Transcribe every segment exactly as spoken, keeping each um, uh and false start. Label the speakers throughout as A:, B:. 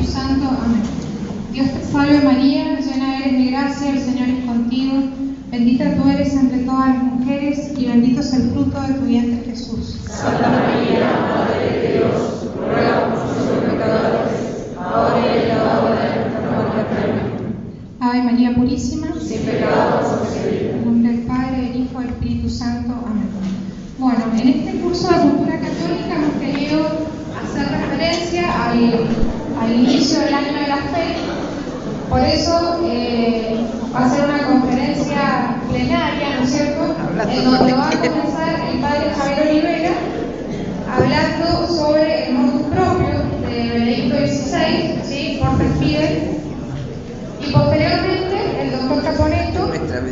A: Espíritu Santo. Amén. Dios te salve María, llena eres de gracia, el Señor es contigo. Bendita tú eres entre todas las mujeres y bendito es el fruto de tu vientre Jesús.
B: Santa María, Madre de Dios, ruega por nosotros pecadores, ahora y en la hora de nuestra muerte. Amén.
A: Ave María Purísima,
B: sin pecado concebida.
A: En nombre del Padre, del Hijo y del Espíritu Santo. Amén. Bueno, en este curso de cultura católica hemos querido hacer referencia al, al inicio del año de la fe. Por eso eh, va a ser una conferencia plenaria, ¿no es cierto?, en donde va a comenzar el Padre Javier Olivera hablando sobre el motus propio de Benedicto dieciséis, ¿sí?, Forte Fidei, y posteriormente el doctor Caponeto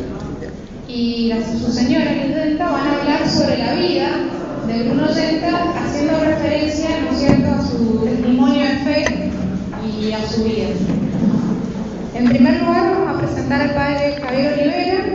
A: y la, su señora Lindenta van a hablar sobre la vida de Bruno Yenta, haciendo referencia, ¿no es cierto?, a su testimonio de fe y a su vida. En primer lugar, vamos a presentar al padre Javier Olivera.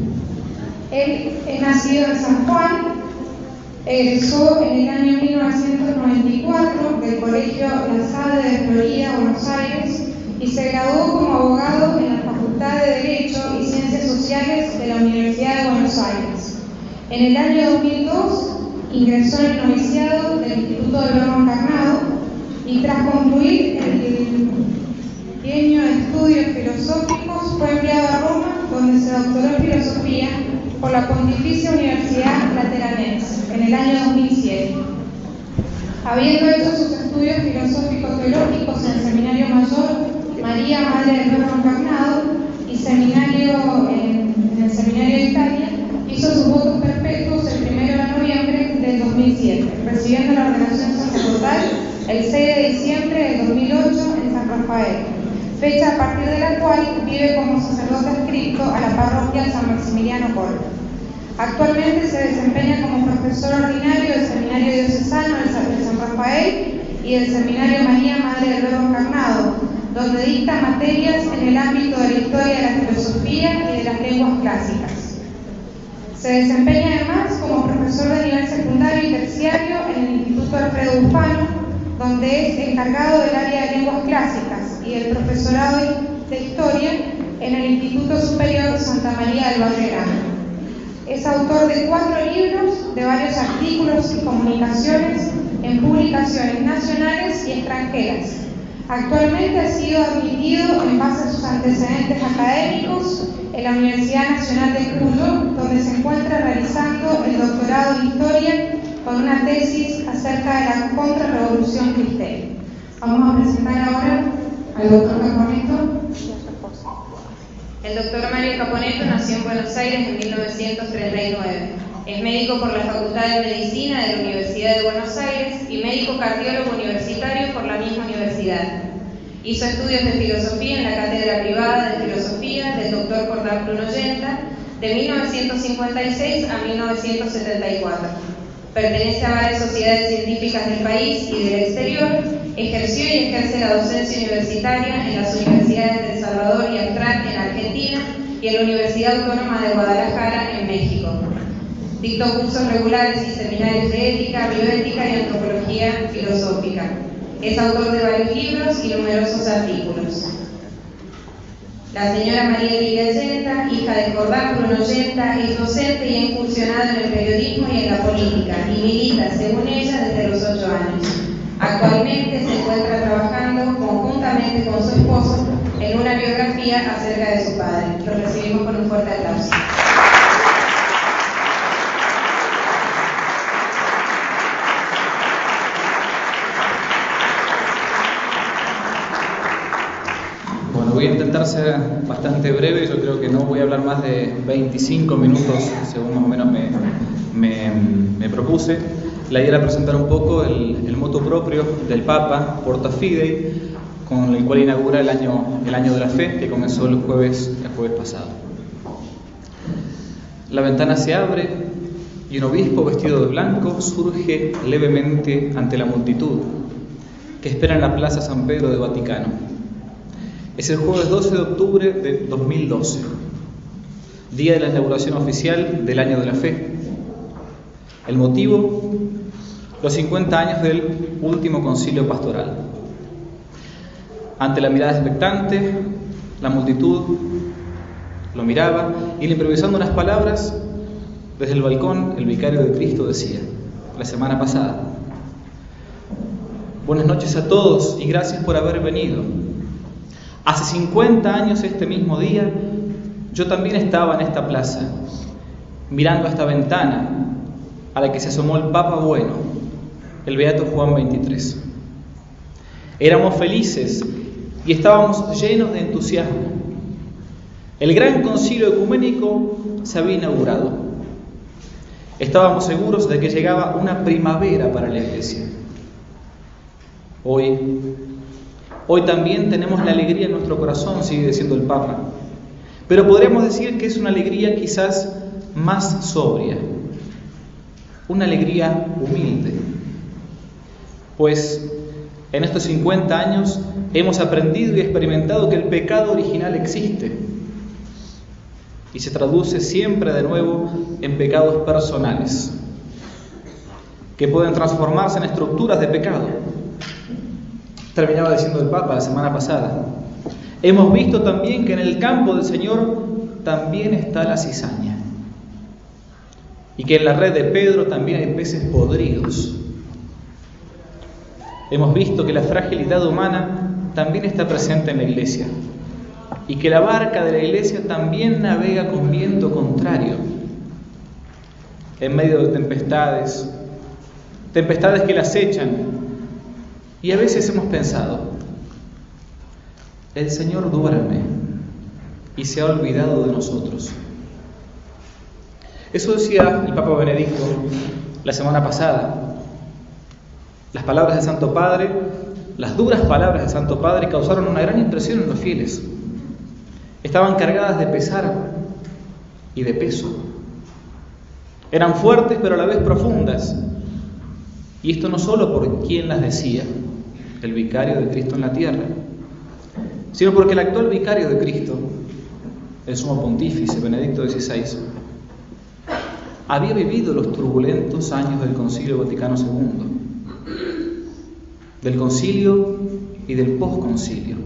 A: Él es nacido en San Juan, egresó en el año mil novecientos noventa y cuatro del Colegio La Salle de Florida, Buenos Aires, y se graduó como abogado en la Facultad de Derecho y Ciencias Sociales de la Universidad de Buenos Aires. En el año dos mil dos ingresó en el noviciado del Instituto del Verbo Encarnado y tras concluir el bienio de estudios filosóficos fue enviado a Roma, donde se doctoró en filosofía por la Pontificia Universidad Lateranense en el año dos mil siete. Habiendo hecho sus estudios filosóficos teológicos en el Seminario Mayor María, Madre del Verbo Encarnado, y seminario en, en el Seminario de Italia, hizo sus votos perpetuos el primero de noviembre del dos mil siete, recibiendo la ordenación sacerdotal el seis de diciembre del dos mil ocho en San Rafael, fecha a partir de la cual vive como sacerdote adscrito a la parroquia San Maximiliano Kolbe. Actualmente se desempeña como profesor ordinario del Seminario Diocesano de San Rafael y del Seminario María, Madre del Verbo Encarnado, donde dicta materias en el ámbito de la historia de la filosofía y de las lenguas clásicas. Se desempeña además como profesor de nivel secundario y terciario en el Instituto Alfredo Bufano, donde es encargado del área de lenguas clásicas y del profesorado de historia en el Instituto Superior Santa María del Valle Grande. Es autor de cuatro libros, de varios artículos y comunicaciones en publicaciones nacionales y extranjeras. Actualmente ha sido admitido en base a sus antecedentes académicos en la Universidad Nacional de Cuyo, donde se encuentra realizando el doctorado en Historia con una tesis acerca de la contrarrevolución cristera. Vamos a presentar ahora al doctor Caponeto.
C: El doctor Mario Caponeto nació en Buenos Aires en mil novecientos treinta y nueve. Es médico por la Facultad de Medicina de la Universidad de Buenos Aires y médico cardiólogo universitario por la misma universidad. Hizo estudios de filosofía en la Cátedra Privada de Filosofía del doctor Jordán Bruno Yenta de mil novecientos cincuenta y seis a mil novecientos setenta y cuatro. Pertenece a varias sociedades científicas del país y del exterior. Ejerció y ejerce la docencia universitaria en las universidades de El Salvador y Austral en Argentina y en la Universidad Autónoma de Guadalajara en México. Dictó cursos regulares y seminarios de ética, bioética y antropología filosófica. Es autor de varios libros y numerosos artículos. La señora María Lilia Yenta, hija de Jordán Bruno Yenta, es docente y ha incursionado en el periodismo y en la política, y milita, según ella, desde los ocho años. Actualmente se encuentra trabajando conjuntamente con su esposo en una biografía acerca de su padre. Lo recibimos con un fuerte aplauso.
D: Voy a intentar ser bastante breve. Yo creo que no voy a hablar más de veinticinco minutos, según más o menos me, me, me propuse. La idea era presentar un poco el, el motu propio del Papa, Forte Fidei, con el cual inaugura el año, el año de la fe, que comenzó el jueves, el jueves pasado. La ventana se abre y un obispo vestido de blanco surge levemente ante la multitud que espera en la Plaza San Pedro de Vaticano. Es el jueves doce de octubre de dos mil doce, día de la inauguración oficial del Año de la Fe. El motivo, los cincuenta años del último concilio pastoral. Ante la mirada expectante, la multitud lo miraba y, improvisando unas palabras, desde el balcón el vicario de Cristo decía, la semana pasada: buenas noches a todos y gracias por haber venido. Hace cincuenta años este mismo día, yo también estaba en esta plaza, mirando a esta ventana a la que se asomó el Papa Bueno, el Beato Juan veintitrés. Éramos felices y estábamos llenos de entusiasmo. El gran concilio ecuménico se había inaugurado. Estábamos seguros de que llegaba una primavera para la Iglesia. Hoy, hoy también tenemos la alegría en nuestro corazón, sigue diciendo el Papa, pero podríamos decir que es una alegría quizás más sobria, una alegría humilde, pues en estos cincuenta años hemos aprendido y experimentado que el pecado original existe y se traduce siempre de nuevo en pecados personales, que pueden transformarse en estructuras de pecado. Terminaba diciendo el Papa la semana pasada: hemos visto también que en el campo del Señor también está la cizaña, y que en la red de Pedro también hay peces podridos. Hemos visto que la fragilidad humana también está presente en la Iglesia, y que la barca de la Iglesia también navega con viento contrario, en medio de tempestades, tempestades que la acechan. Y a veces hemos pensado: el Señor duerme y se ha olvidado de nosotros. Eso decía el Papa Benedicto la semana pasada. Las palabras del Santo Padre, las duras palabras del Santo Padre, causaron una gran impresión en los fieles. Estaban cargadas de pesar y de peso. Eran fuertes pero a la vez profundas. Y esto no solo por quien las decía, el vicario de Cristo en la tierra, sino porque el actual vicario de Cristo, el sumo pontífice Benedicto dieciséis, había vivido los turbulentos años del Concilio Vaticano segundo, del concilio y del posconcilio.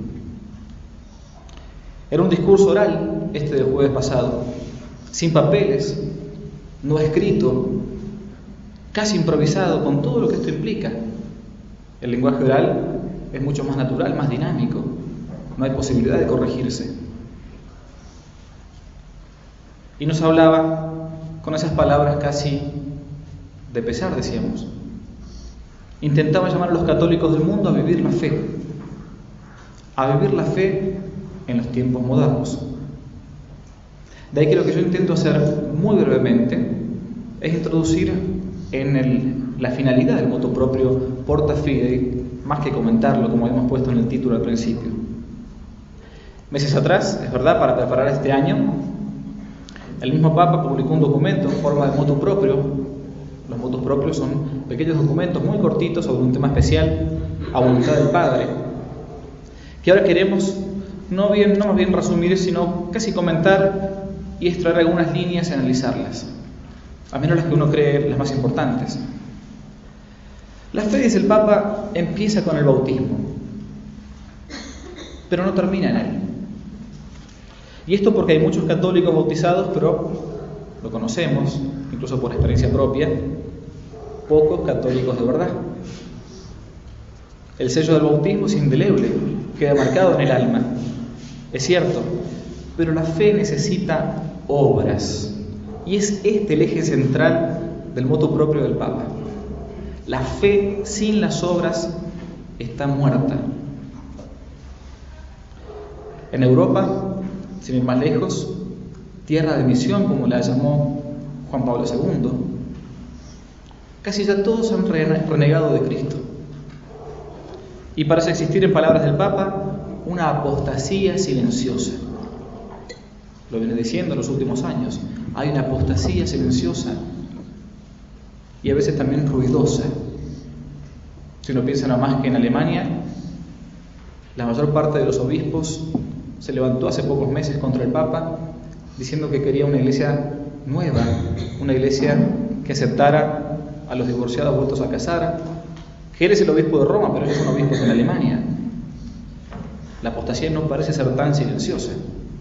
D: Era un discurso oral, este del jueves pasado, sin papeles, no escrito, casi improvisado, con todo lo que esto implica. El lenguaje oral es mucho más natural, más dinámico, no hay posibilidad de corregirse. Y nos hablaba con esas palabras casi de pesar, decíamos. Intentaba llamar a los católicos del mundo a vivir la fe, a vivir la fe en los tiempos modernos. De ahí que lo que yo intento hacer muy brevemente es introducir en el, la finalidad del motu propio Porta Fidei, más que comentarlo como hemos puesto en el título al principio. Meses atrás, es verdad, para preparar este año, el mismo Papa publicó un documento en forma de motu propio. Los motus propios son pequeños documentos muy cortitos sobre un tema especial, a voluntad del Padre, que ahora queremos no, bien, no más bien resumir, sino casi comentar y extraer algunas líneas y analizarlas, al menos las que uno cree las más importantes. La fe, dice el Papa, empieza con el bautismo, pero no termina en él. Y esto porque hay muchos católicos bautizados, pero lo conocemos, incluso por experiencia propia, pocos católicos de verdad. El sello del bautismo es indeleble, queda marcado en el alma, es cierto, pero la fe necesita obras, y es este el eje central del motu propio del Papa. La fe sin las obras está muerta. En Europa, sin ir más lejos, tierra de misión, como la llamó Juan Pablo segundo, casi ya todos han renegado de Cristo. Y parece existir, en palabras del Papa, una apostasía silenciosa. Lo viene diciendo en los últimos años. Hay una apostasía silenciosa y a veces también ruidosa. Si uno piensa nada más que en Alemania, la mayor parte de los obispos se levantó hace pocos meses contra el Papa, diciendo que quería una iglesia nueva, una iglesia que aceptara a los divorciados vueltos a casar, que él es el obispo de Roma, pero él es un obispo en Alemania. La apostasía no parece ser tan silenciosa.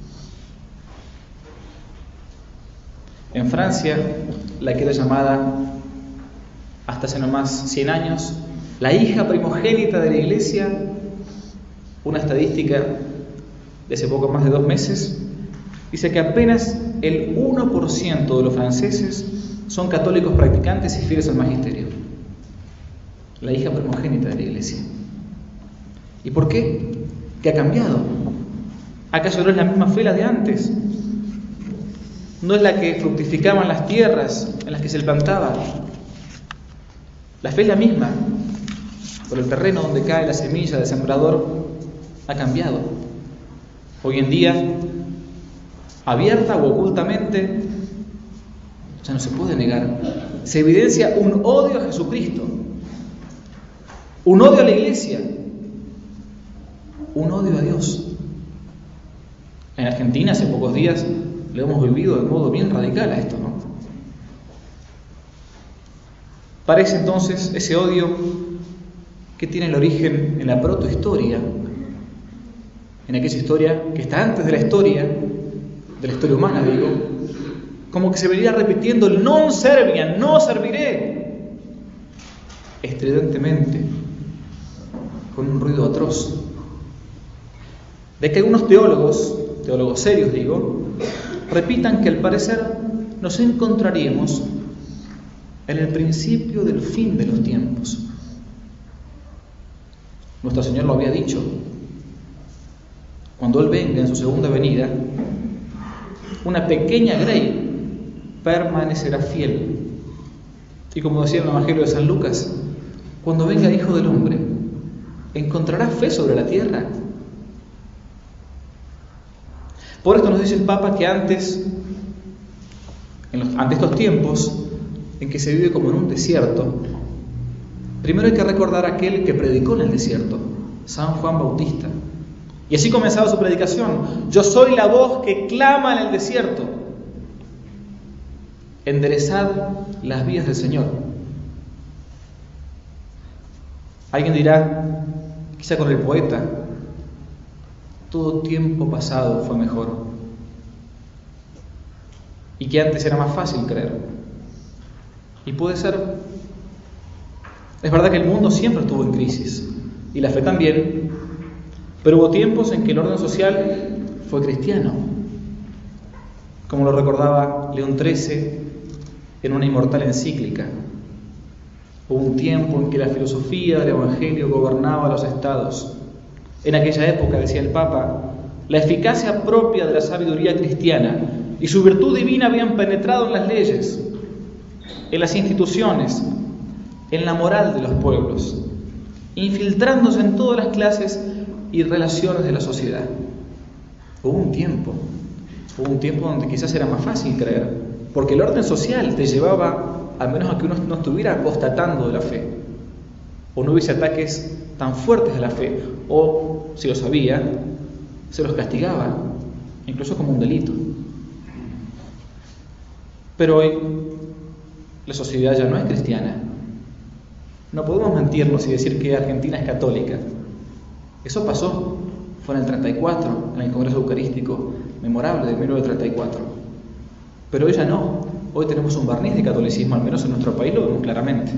D: En Francia, la que era llamada, hasta hace no más cien años, la hija primogénita de la Iglesia, una estadística de hace poco más de dos meses, dice que apenas el uno por ciento de los franceses son católicos practicantes y fieles al magisterio. La hija primogénita de la Iglesia. ¿Y por qué? ¿Qué ha cambiado? ¿Acaso no es la misma fe la de antes? ¿No es la que fructificaban las tierras en las que se plantaba? La fe es la misma, pero el terreno donde cae la semilla del sembrador ha cambiado. Hoy en día, abierta o ocultamente, ya no se puede negar, se evidencia un odio a Jesucristo, un odio a la Iglesia, un odio a Dios. En Argentina hace pocos días lo hemos vivido de modo bien radical a esto, ¿no? Parece entonces ese odio que tiene el origen en la protohistoria, en aquella historia que está antes de la historia, de la historia humana, digo, como que se venía repitiendo el non serviam, no serviré, estridentemente, con un ruido atroz. De que algunos teólogos, teólogos serios digo, repitan que al parecer nos encontraríamos en el principio del fin de los tiempos. Nuestro Señor lo había dicho. Cuando Él venga en su segunda venida, una pequeña grey permanecerá fiel. Y como decía el Evangelio de San Lucas, cuando venga el Hijo del Hombre, ¿encontrará fe sobre la tierra? Por esto nos dice el Papa que antes, en los, ante estos tiempos en que se vive como en un desierto, primero hay que recordar a aquel que predicó en el desierto, San Juan Bautista. Y así comenzaba su predicación: yo soy la voz que clama en el desierto, enderezad las vías del Señor. Alguien dirá, quizá con el poeta, todo tiempo pasado fue mejor, y que antes era más fácil creer. Y puede ser. Es verdad que el mundo siempre estuvo en crisis, y la fe también, pero hubo tiempos en que el orden social fue cristiano, como lo recordaba León trece en una inmortal encíclica. Hubo un tiempo en que la filosofía del Evangelio gobernaba los estados. En aquella época, decía el Papa, la eficacia propia de la sabiduría cristiana y su virtud divina habían penetrado en las leyes, en las instituciones, en la moral de los pueblos, infiltrándose en todas las clases y relaciones de la sociedad. Hubo un tiempo, hubo un tiempo donde quizás era más fácil creer, porque el orden social te llevaba, al menos a que uno no estuviera apostatando de la fe, o no hubiese ataques tan fuertes de la fe, o, si los había, se los castigaba, incluso como un delito. Pero hoy la sociedad ya no es cristiana. No podemos mentirnos y decir que Argentina es católica. Eso pasó, fue en el treinta y cuatro, en el Congreso Eucarístico memorable de mil novecientos treinta y cuatro. Pero hoy ya no. Hoy tenemos un barniz de catolicismo, al menos en nuestro país lo vemos claramente.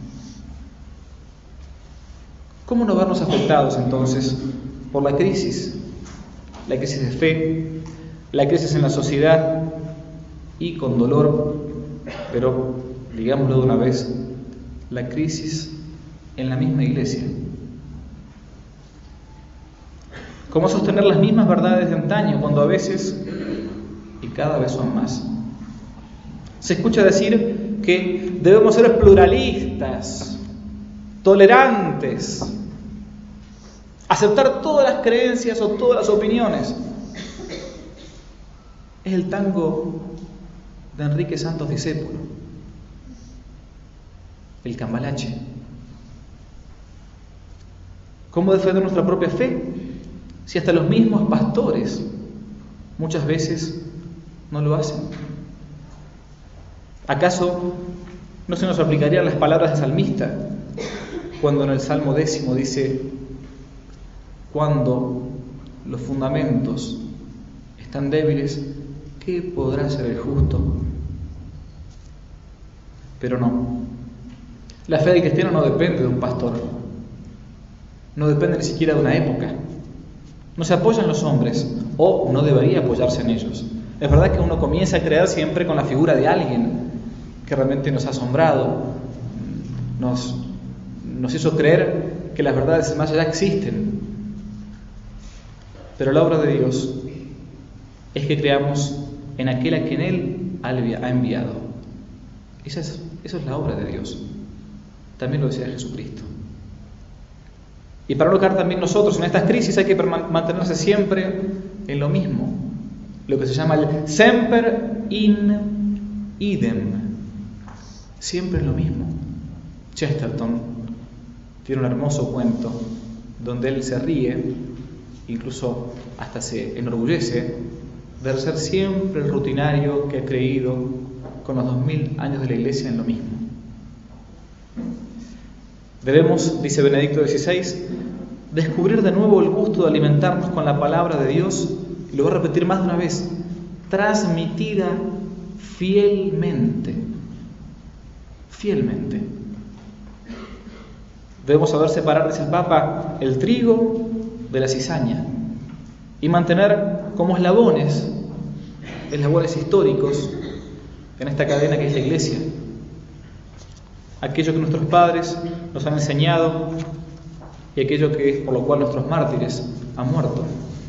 D: ¿Cómo no vernos afectados entonces por la crisis? La crisis de fe, la crisis en la sociedad y con dolor, pero digámoslo de una vez, la crisis en la misma iglesia. ¿Cómo sostener las mismas verdades de antaño cuando a veces, y cada vez son más, se escucha decir que debemos ser pluralistas, tolerantes, aceptar todas las creencias o todas las opiniones? Es el tango de Enrique Santos Discépolo, el cambalache. ¿Cómo defender nuestra propia fe si hasta los mismos pastores muchas veces no lo hacen? ¿Acaso no se nos aplicarían las palabras del salmista cuando en el Salmo décimo dice: cuando los fundamentos están débiles, ¿qué podrá ser el justo? Pero no. La fe del cristiano no depende de un pastor, no depende ni siquiera de una época. No se apoya en los hombres, o no debería apoyarse en ellos. Es verdad que uno comienza a creer siempre con la figura de alguien que realmente nos ha asombrado, nos, nos hizo creer que las verdades más allá existen. Pero la obra de Dios es que creamos en aquel a quien Él ha enviado. Esa es, eso es la obra de Dios. También lo decía Jesucristo. Y para no caer también nosotros en estas crisis hay que mantenerse siempre en lo mismo, lo que se llama el semper in idem, siempre en lo mismo. Chesterton tiene un hermoso cuento donde él se ríe, incluso hasta se enorgullece de ser siempre el rutinario que ha creído con los dos mil años de la Iglesia en lo mismo. Debemos, dice Benedicto dieciséis, descubrir de nuevo el gusto de alimentarnos con la palabra de Dios, y lo voy a repetir más de una vez, transmitida fielmente. Fielmente. Debemos saber separar, dice el Papa, el trigo de la cizaña y mantener como eslabones, eslabones históricos en esta cadena que es la Iglesia, aquello que nuestros padres nos han enseñado y aquello que por lo cual nuestros mártires han muerto.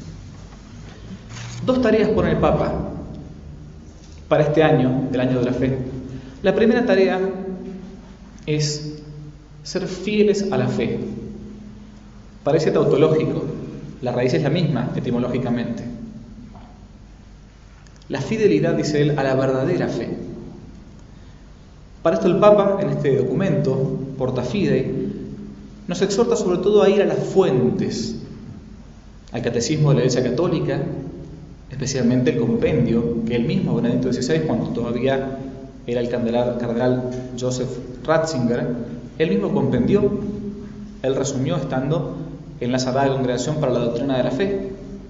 D: Dos tareas pone el Papa para este año, el año de la fe. La primera tarea es ser fieles a la fe. Parece tautológico, la raíz es la misma etimológicamente. La fidelidad, dice él, a la verdadera fe. Para esto el Papa, en este documento, Porta Fidei, nos exhorta sobre todo a ir a las fuentes, al catecismo de la Iglesia Católica, especialmente el compendio que él mismo, Benedicto dieciséis, cuando todavía era el cardenal Joseph Ratzinger, él mismo compendió, él resumió estando en la Sagrada Congregación para la Doctrina de la Fe.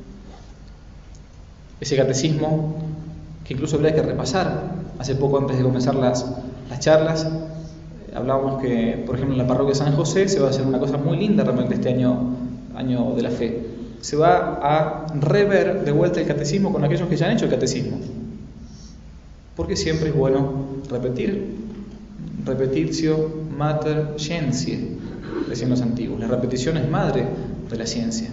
D: Ese catecismo que incluso habría que repasar. Hace poco, antes de comenzar las, las charlas, hablábamos que, por ejemplo, en la parroquia San José se va a hacer una cosa muy linda realmente este año, año de la fe. Se va a rever de vuelta el catecismo con aquellos que ya han hecho el catecismo. Porque siempre es bueno repetir. Repetitio mater scientiae, decían los antiguos. La repetición es madre de la ciencia.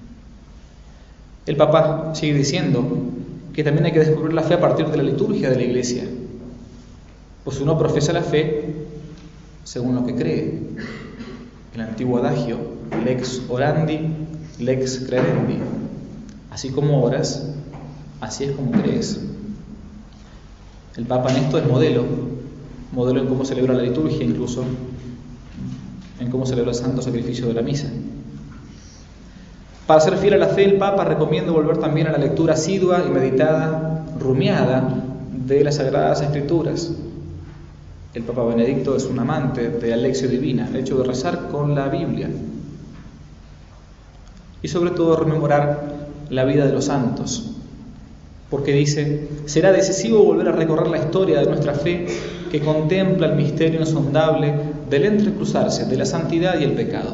D: El Papa sigue diciendo que también hay que descubrir la fe a partir de la liturgia de la Iglesia. Pues uno profesa la fe según lo que cree. El antiguo adagio, lex orandi, lex credendi. Así como oras, así es como crees. El Papa en esto es modelo, modelo en cómo celebra la liturgia, incluso en cómo celebra el santo sacrificio de la misa. Para ser fiel a la fe, el Papa recomienda volver también a la lectura asidua y meditada, rumiada, de las Sagradas Escrituras. El Papa Benedicto es un amante de la lección divina, el hecho de rezar con la Biblia. Y sobre todo rememorar la vida de los santos, porque dice, será decisivo volver a recorrer la historia de nuestra fe que contempla el misterio insondable del entrecruzarse de la santidad y el pecado.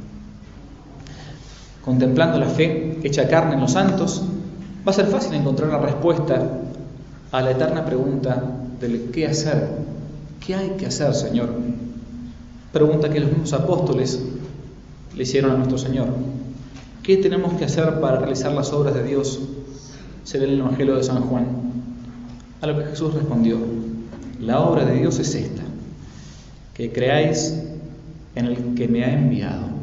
D: Contemplando la fe hecha carne en los santos, va a ser fácil encontrar la respuesta a la eterna pregunta del qué hacer, qué hay que hacer, Señor. Pregunta que los mismos apóstoles le hicieron a nuestro Señor. ¿Qué tenemos que hacer para realizar las obras de Dios? Se lee en el Evangelio de San Juan. A lo que Jesús respondió, la obra de Dios es esta, que creáis en el que me ha enviado.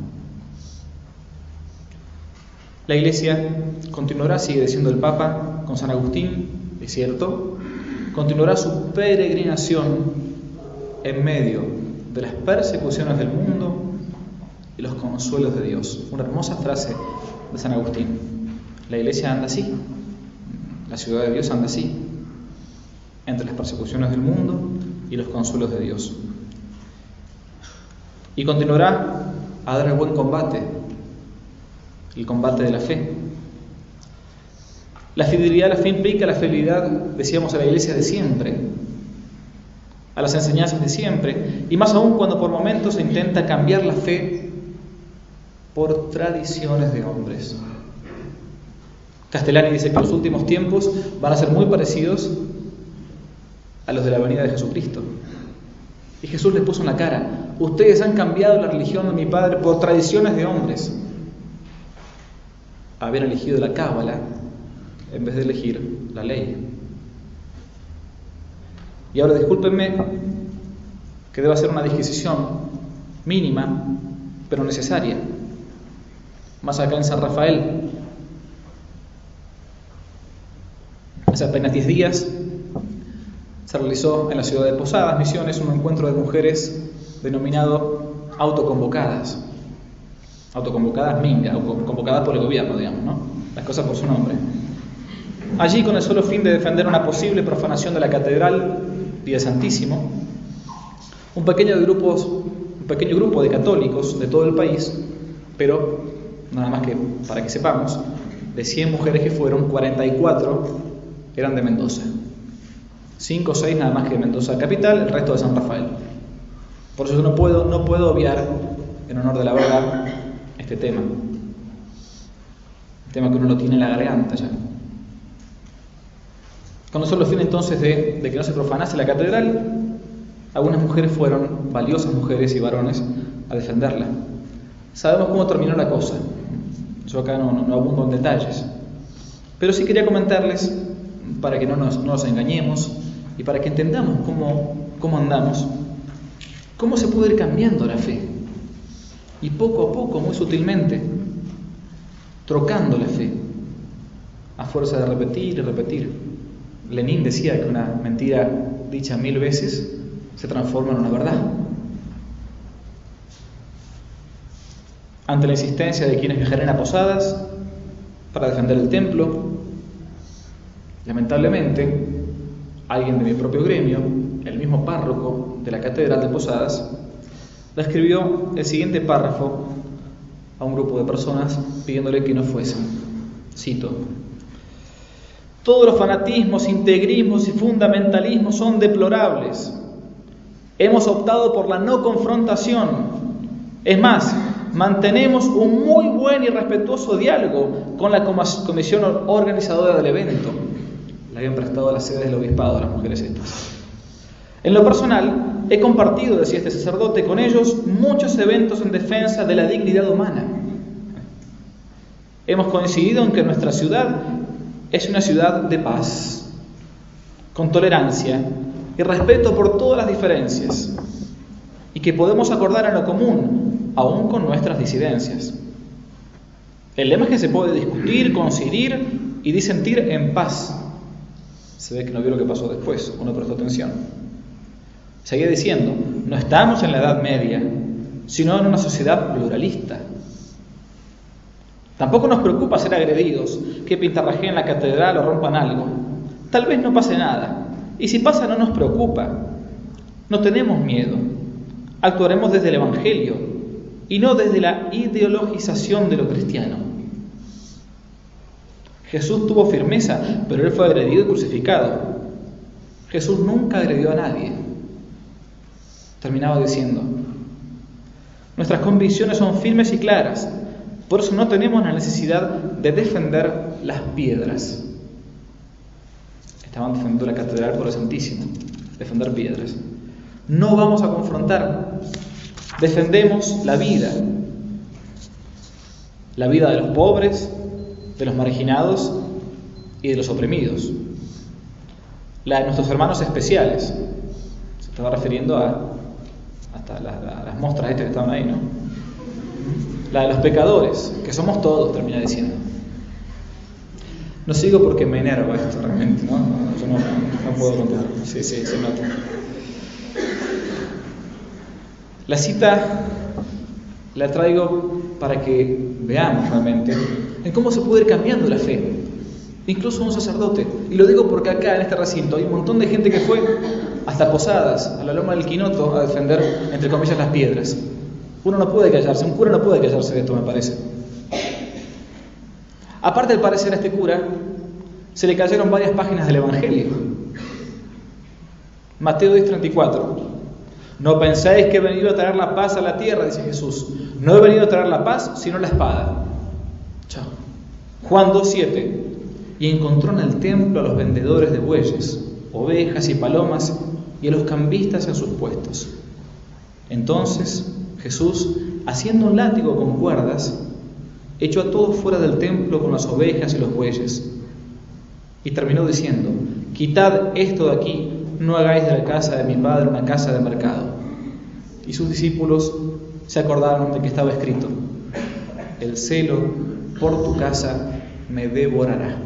D: La Iglesia continuará, sigue diciendo el Papa, con San Agustín, es cierto, continuará su peregrinación en medio de las persecuciones del mundo y los consuelos de Dios. Una hermosa frase de San Agustín. La Iglesia anda así, la ciudad de Dios anda así, entre las persecuciones del mundo y los consuelos de Dios. Y continuará a dar el buen combate, el combate de la fe, La fidelidad a la fe implica la fidelidad, decíamos, a la iglesia de siempre, a las enseñanzas de siempre, y más aún cuando por momentos se intenta cambiar la fe por tradiciones de hombres. Castellani dice que los últimos tiempos van a ser muy parecidos a los de la venida de Jesucristo. Y Jesús les puso en la cara: ustedes han cambiado la religión de mi Padre por tradiciones de hombres. Habían elegido la cábala en vez de elegir la ley. Y ahora discúlpenme que deba hacer una disquisición mínima, pero necesaria. Más acá en San Rafael, hace apenas diez días, se realizó en la ciudad de Posadas, Misiones, un encuentro de mujeres denominado autoconvocadas. Autoconvocadas minga, o convocadas por el gobierno, digamos, ¿no? Las cosas por su nombre. Allí, con el solo fin de defender una posible profanación de la catedral y del Santísimo, un pequeño, de grupos, un pequeño grupo de católicos de todo el país, pero nada más que para que sepamos, de cien mujeres que fueron, cuarenta y cuatro eran de Mendoza. cinco o seis nada más que de Mendoza capital, el resto de San Rafael. Por eso yo no puedo, no puedo obviar, en honor de la verdad, este tema. Un tema que uno lo tiene en la garganta ya. Con el solo fin entonces de, de que no se profanase la catedral, algunas mujeres fueron, valiosas mujeres y varones, a defenderla. Sabemos cómo terminó la cosa. Yo acá no, no, no abundo en detalles. Pero sí quería comentarles, para que no nos, no nos engañemos y para que entendamos cómo, cómo andamos, cómo se puede ir cambiando la fe. Y poco a poco, muy sutilmente, trocando la fe, a fuerza de repetir y repetir. Lenin decía que una mentira dicha mil veces se transforma en una verdad. Ante la insistencia de quienes viajarían a Posadas para defender el templo, lamentablemente, alguien de mi propio gremio, el mismo párroco de la catedral de Posadas, le escribió el siguiente párrafo a un grupo de personas pidiéndole que no fuesen. Cito: todos los fanatismos, integrismos y fundamentalismos son deplorables. Hemos optado por la no confrontación. Es más, mantenemos un muy buen y respetuoso diálogo con la comisión organizadora del evento. Le habían prestado las sedes del obispado a las mujeres estas. En lo personal, he compartido, decía este sacerdote, con ellos muchos eventos en defensa de la dignidad humana. Hemos coincidido en que nuestra ciudad es una ciudad de paz, con tolerancia y respeto por todas las diferencias, y que podemos acordar en lo común, aún con nuestras disidencias. El lema es que se puede discutir, coincidir y disentir en paz. Se ve que no vio lo que pasó después, o no prestó atención. Seguía diciendo: no estamos en la Edad Media, sino en una sociedad pluralista. Tampoco nos preocupa ser agredidos, que pintarrajeen la catedral o rompan algo. Tal vez no pase nada, y si pasa no nos preocupa. No tenemos miedo. Actuaremos desde el Evangelio y no desde la ideologización de lo cristiano. Jesús tuvo firmeza, pero él fue agredido y crucificado. Jesús nunca agredió a nadie. Terminaba diciendo: nuestras convicciones son firmes y claras. Por eso no tenemos la necesidad de defender las piedras. Estaban defendiendo la catedral por el Santísimo. Defender piedras. No vamos a confrontar. Defendemos la vida. La vida de los pobres, de los marginados y de los oprimidos. La de nuestros hermanos especiales. Se estaba refiriendo a hasta las, las mostras estas que estaban ahí, ¿no? La de los pecadores, que somos todos, termina diciendo. No sigo porque me enerva esto realmente, ¿no? Yo no, no puedo continuar. Sí, sí, se nota. La cita la traigo para que veamos realmente en cómo se puede ir cambiando la fe, incluso un sacerdote. Y lo digo porque acá en este recinto hay un montón de gente que fue hasta Posadas, a la Loma del Quinoto, a defender, entre comillas, las piedras. Uno no puede callarse, un cura no puede callarse de esto, me parece. Aparte, al parecer, a este cura se le cayeron varias páginas del Evangelio. Mateo diez, treinta y cuatro. No pensáis que he venido a traer la paz a la tierra, dice Jesús. No he venido a traer la paz, sino la espada. Chao. Juan dos, siete. Y encontró en el templo a los vendedores de bueyes, ovejas y palomas, y a los cambistas en sus puestos. Entonces Jesús, haciendo un látigo con cuerdas, echó a todos fuera del templo con las ovejas y los bueyes. Y terminó diciendo: quitad esto de aquí, no hagáis de la casa de mi padre una casa de mercado. Y sus discípulos se acordaron de que estaba escrito: el celo por tu casa me devorará.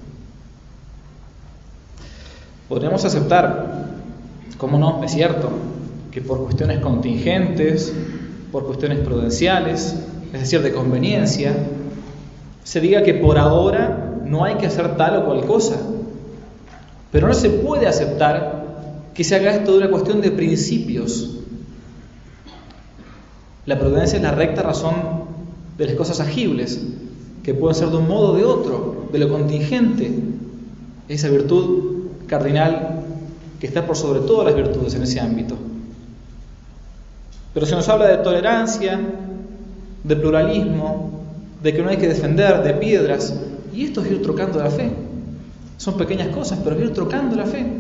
D: Podríamos aceptar, cómo no, es cierto, que por cuestiones contingentes, por cuestiones prudenciales, es decir, de conveniencia, se diga que por ahora no hay que hacer tal o cual cosa. Pero no se puede aceptar que se haga esto de una cuestión de principios. La prudencia es la recta razón de las cosas agibles, que pueden ser de un modo o de otro, de lo contingente. Esa virtud cardinal que está por sobre todas las virtudes en ese ámbito. Pero se nos habla de tolerancia, de pluralismo, de que no hay que defender, de piedras, y esto es ir trocando la fe. Son pequeñas cosas, pero es ir trocando la fe.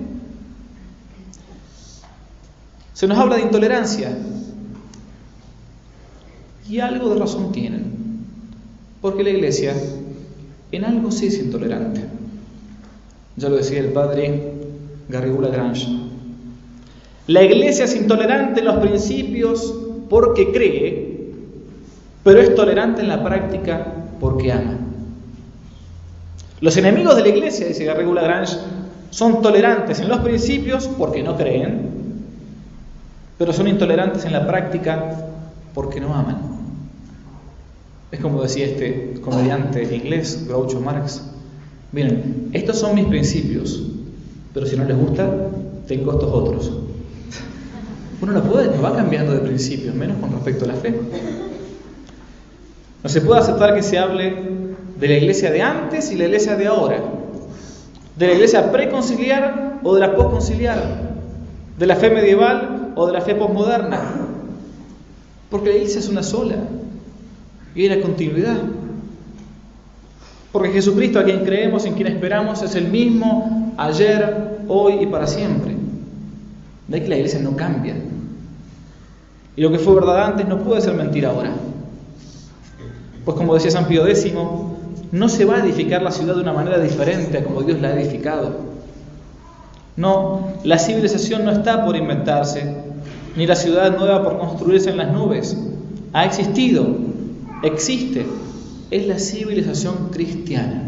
D: Se nos habla de intolerancia, y algo de razón tienen, porque la Iglesia en algo sí es intolerante. Ya lo decía el padre Garrigou Lagrange. La Iglesia es intolerante en los principios porque cree, pero es tolerante en la práctica porque ama. Los enemigos de la Iglesia, dice Garrigou Lagrange, son tolerantes en los principios porque no creen, pero son intolerantes en la práctica porque no aman. Es como decía este comediante inglés, Groucho Marx: miren, estos son mis principios, pero si no les gusta, tengo estos otros. Uno no puede, no va cambiando de principios, menos con respecto a la fe. No se puede aceptar que se hable de la iglesia de antes y la iglesia de ahora, de la iglesia preconciliar o de la posconciliar, de la fe medieval o de la fe posmoderna, porque la iglesia es una sola y hay una continuidad. Porque Jesucristo, a quien creemos, en quien esperamos, es el mismo ayer, hoy y para siempre. De ahí que la iglesia no cambia. Y lo que fue verdad antes no puede ser mentira ahora. Pues como decía San Pío X, no se va a edificar la ciudad de una manera diferente a como Dios la ha edificado. No, la civilización no está por inventarse, ni la ciudad nueva por construirse en las nubes. Ha existido, existe. Es la civilización cristiana.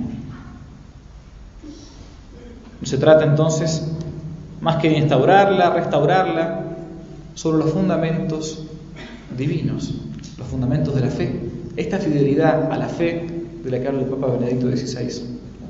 D: No se trata entonces más que de instaurarla, restaurarla sobre los fundamentos divinos, los fundamentos de la fe. Esta fidelidad a la fe de la que habla el Papa Benedicto dieciséis.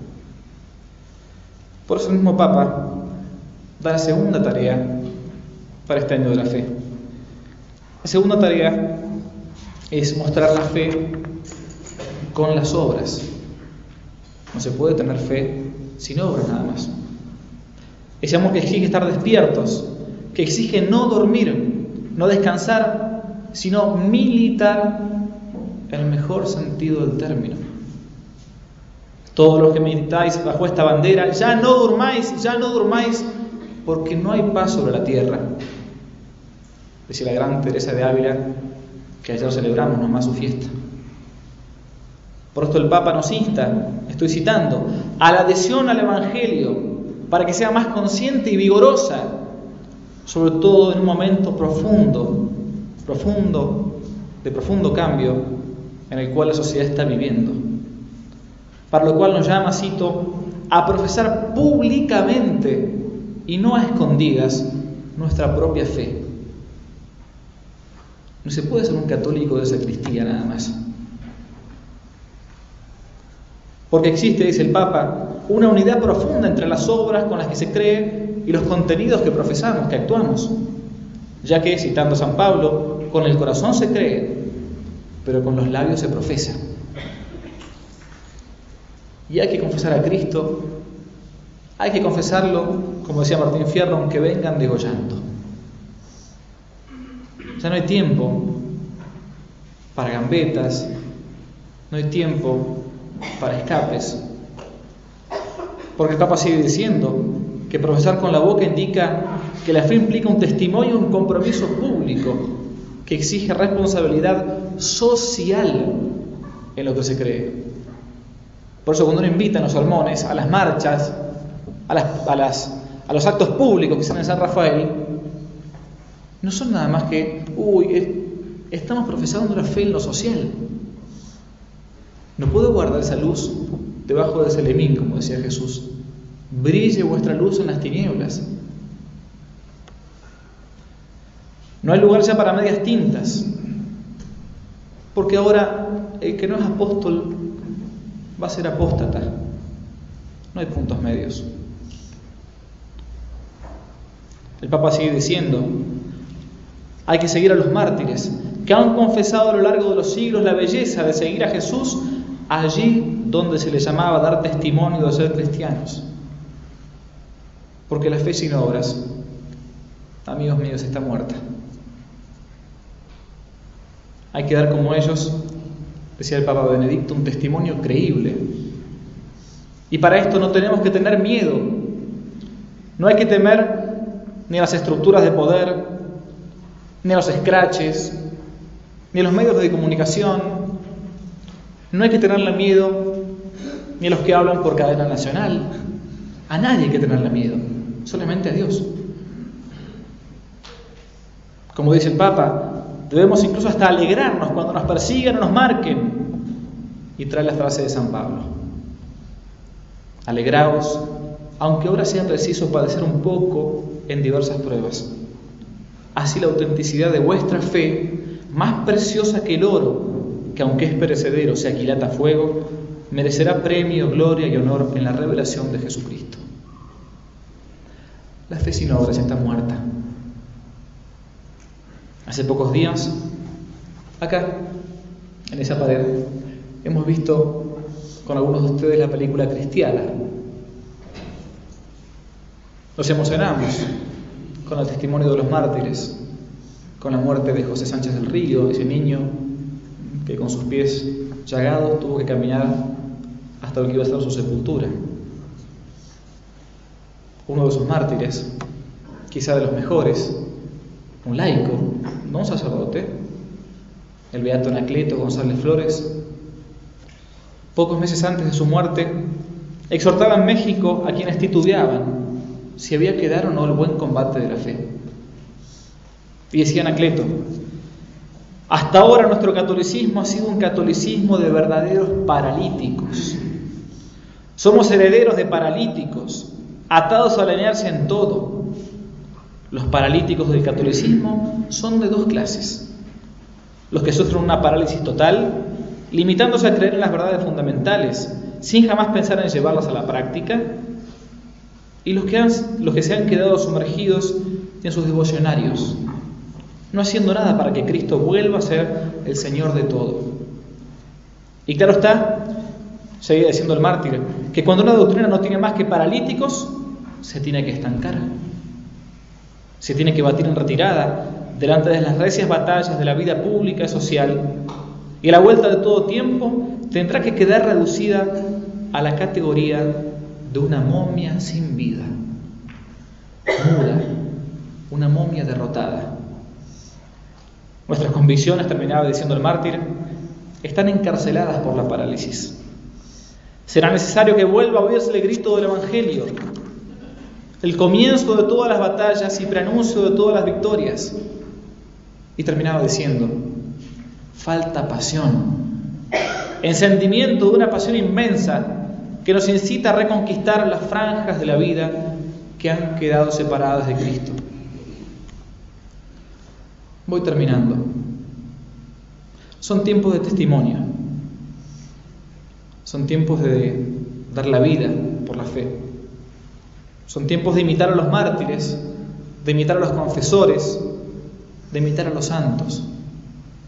D: Por eso el mismo Papa da la segunda tarea para este año de la fe. La segunda tarea es mostrar la fe con las obras. No se puede tener fe sin obras nada más. Ese amor que exige estar despiertos, que exige no dormir, no descansar, sino militar en el mejor sentido del término. Todos los que meditáis bajo esta bandera, ya no durmáis, ya no durmáis, porque no hay paz sobre la tierra. Decía la gran Teresa de Ávila, que ayer celebramos nomás su fiesta. Por esto el Papa nos insta, estoy citando, a la adhesión al Evangelio, para que sea más consciente y vigorosa, sobre todo en un momento profundo, profundo, de profundo cambio, en el cual la sociedad está viviendo. Para lo cual nos llama, cito, a profesar públicamente y no a escondidas nuestra propia fe. No se puede ser un católico de sacristía nada más. Porque existe, dice el Papa, una unidad profunda entre las obras con las que se cree y los contenidos que profesamos, que actuamos. Ya que, citando a San Pablo, con el corazón se cree, pero con los labios se profesa. Y hay que confesar a Cristo Hay que confesarlo, como decía Martín Fierro, aunque vengan degollando. Ya no hay tiempo para gambetas, no hay tiempo para escapes. Porque el Papa sigue diciendo que profesar con la boca indica que la fe implica un testimonio y un compromiso público que exige responsabilidad social en lo que se cree. Por eso cuando uno invita en los sermones a las marchas, a, las, a, las, a los actos públicos que se hacen en San Rafael, no son nada más que, uy, estamos profesando la fe en lo social. No puedo guardar esa luz debajo de ese lemín, como decía Jesús. Brille vuestra luz en las tinieblas. No hay lugar ya para medias tintas, porque ahora el que no es apóstol va a ser apóstata. No hay puntos medios. El Papa sigue diciendo, hay que seguir a los mártires, que han confesado a lo largo de los siglos la belleza de seguir a Jesús allí donde se les llamaba a dar testimonio de ser cristianos. Porque la fe sin obras, amigos míos, está muerta. Hay que dar como ellos, decía el Papa Benedicto, un testimonio creíble. Y para esto no tenemos que tener miedo. No hay que temer ni a las estructuras de poder, ni a los escraches, ni a los medios de comunicación. No hay que tenerle miedo ni a los que hablan por cadena nacional. A nadie hay que tenerle miedo, solamente a Dios. Como dice el Papa, debemos incluso hasta alegrarnos cuando nos persigan o nos marquen. Y trae la frase de San Pablo: alegraos, aunque ahora sea preciso padecer un poco en diversas pruebas. Así la autenticidad de vuestra fe, más preciosa que el oro, que aunque es perecedero se aquilata a fuego, merecerá premio, gloria y honor en la revelación de Jesucristo. La fe sin obras está muerta. Hace pocos días, acá, en esa pared, hemos visto con algunos de ustedes la película Cristiana. Nos emocionamos con el testimonio de los mártires, con la muerte de José Sánchez del Río, ese niño que con sus pies llagados tuvo que caminar hasta lo que iba a ser su sepultura. Uno de sus mártires, quizá de los mejores, un laico, no un sacerdote, el beato Anacleto González Flores, pocos meses antes de su muerte, exhortaba en México a quienes titubeaban si había que dar o no el buen combate de la fe. Y decía Anacleto: hasta ahora nuestro catolicismo ha sido un catolicismo de verdaderos paralíticos. Somos herederos de paralíticos, atados a la inercia en todo. Los paralíticos del catolicismo son de dos clases: los que sufren una parálisis total, limitándose a creer en las verdades fundamentales, sin jamás pensar en llevarlas a la práctica, y los que, han, los que se han quedado sumergidos en sus devocionarios, no haciendo nada para que Cristo vuelva a ser el Señor de todo. Y claro está, seguía diciendo el mártir, que cuando una doctrina no tiene más que paralíticos, se tiene que estancar. Se tiene que batir en retirada delante de las recias batallas de la vida pública y social, y a la vuelta de todo tiempo tendrá que quedar reducida a la categoría de una momia sin vida, muda, una momia derrotada. Nuestras convicciones, terminaba diciendo el mártir, están encarceladas por la parálisis. Será necesario que vuelva a oírse el grito del Evangelio, el comienzo de todas las batallas y preanuncio de todas las victorias. Y terminaba diciendo: falta pasión, encendimiento de una pasión inmensa que nos incita a reconquistar las franjas de la vida que han quedado separadas de Cristo. Voy terminando. Son tiempos de testimonio. Son tiempos de dar la vida por la fe. Son tiempos de imitar a los mártires, de imitar a los confesores, de imitar a los santos.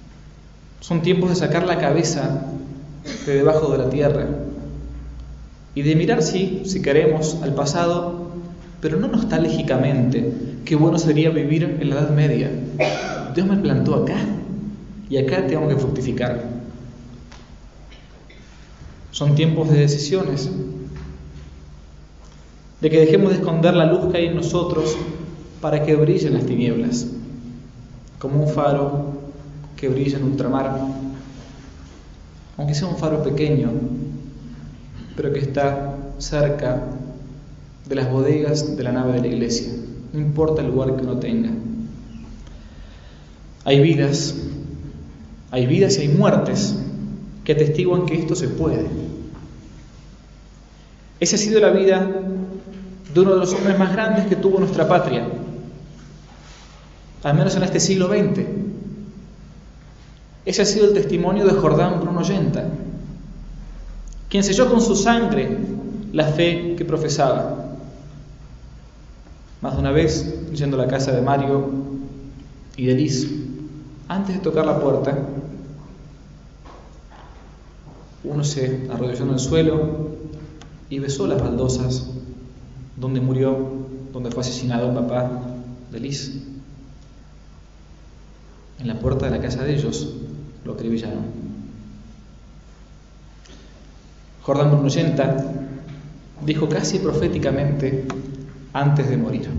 D: Son tiempos de sacar la cabeza de debajo de la tierra y de mirar, sí, si queremos, al pasado, pero no nostálgicamente. Qué bueno sería vivir en la Edad Media. Dios me plantó acá y acá tengo que fructificar. Son tiempos de decisiones, de que dejemos de esconder la luz que hay en nosotros para que brillen las tinieblas, como un faro que brilla en ultramar, aunque sea un faro pequeño, pero que está cerca de las bodegas de la nave de la iglesia, no importa el lugar que uno tenga. Hay vidas, hay vidas y hay muertes que atestiguan que esto se puede. Esa ha sido la vida de uno de los hombres más grandes que tuvo nuestra patria, al menos en este siglo veinte. Ese ha sido el testimonio de Jordán Bruno Ollenta, quien selló con su sangre la fe que profesaba. Más de una vez, yendo a la casa de Mario y de Liz, antes de tocar la puerta, uno se arrodilló en el suelo y besó las baldosas donde murió, donde fue asesinado un papá de Liz. En la puerta de la casa de ellos lo acribillaron. Jordán Bruno Ollenta dijo casi proféticamente antes de morir,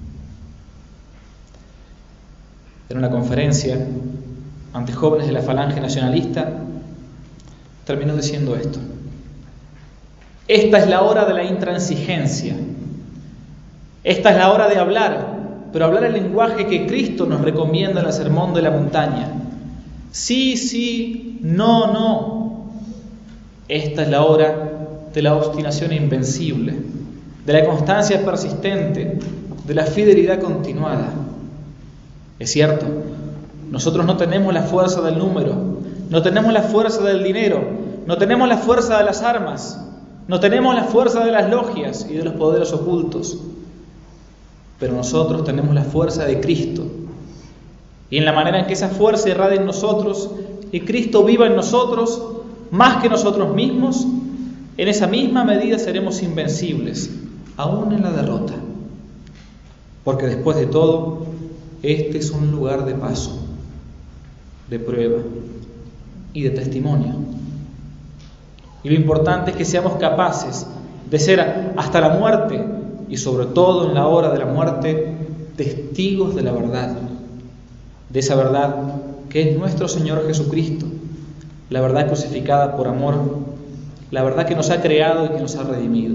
D: en una conferencia ante jóvenes de la Falange Nacionalista, terminó diciendo esto: esta es la hora de la intransigencia, esta es la hora de hablar, pero hablar el lenguaje que Cristo nos recomienda en el Sermón de la Montaña. Sí, sí, no, no. Esta es la hora de la obstinación invencible, de la constancia persistente, de la fidelidad continuada. Es cierto, nosotros no tenemos la fuerza del número, no tenemos la fuerza del dinero, no tenemos la fuerza de las armas, no tenemos la fuerza de las logias y de los poderes ocultos, pero nosotros tenemos la fuerza de Cristo. Y en la manera en que esa fuerza irradia en nosotros y Cristo viva en nosotros, más que nosotros mismos, en esa misma medida seremos invencibles, aún en la derrota. Porque después de todo, este es un lugar de paso, de prueba y de testimonio. Y lo importante es que seamos capaces de ser hasta la muerte, y sobre todo en la hora de la muerte, testigos de la verdad, de esa verdad que es nuestro Señor Jesucristo, la verdad crucificada por amor, la verdad que nos ha creado y que nos ha redimido.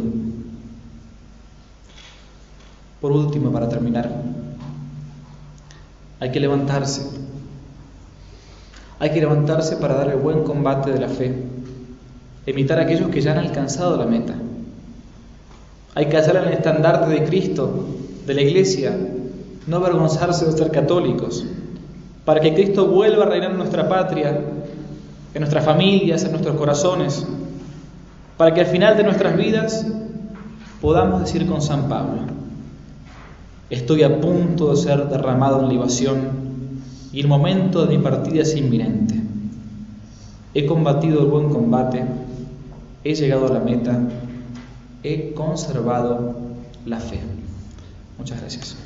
D: Por último, para terminar, hay que levantarse. Hay que levantarse para dar el buen combate de la fe, imitar a aquellos que ya han alcanzado la meta. Hay que alzar el estandarte de Cristo, de la Iglesia, no avergonzarse de ser católicos, para que Cristo vuelva a reinar en nuestra patria, en nuestras familias, en nuestros corazones, para que al final de nuestras vidas podamos decir con San Pablo: estoy a punto de ser derramado en libación y el momento de mi partida es inminente. He combatido el buen combate, he llegado a la meta, he conservado la fe. Muchas gracias.